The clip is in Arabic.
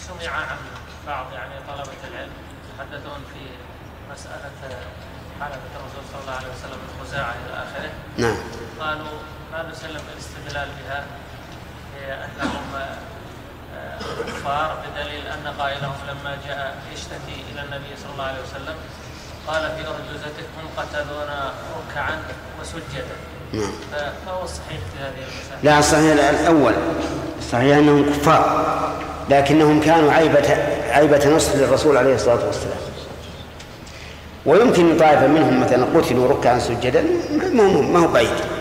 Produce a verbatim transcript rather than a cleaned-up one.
سمع عن بعض يعني طلبة العلم يتحدثون في مسألة حلبة الرسول صلى الله عليه وسلم الخزاعة إلى آخره. نعم. قالوا ما نسلم بالاستدلال بها لأنهم كفار، بدليل أن قائلهم لما جاء يشتكي إلى النبي صلى الله عليه وسلم قال في أرجوزته هم قتلونا ركعا وسجدا. نعم. فهو الصحيح في هذه المسألة؟ لا، الصحيح الأول، الصحيح أنهم كفار لكنهم كانوا عيبة عيبة نصر للرسول عليه الصلاة والسلام. ويمكن طائفة منهم مثلا قتلوا ركعا سجدا، ما هو بعيد.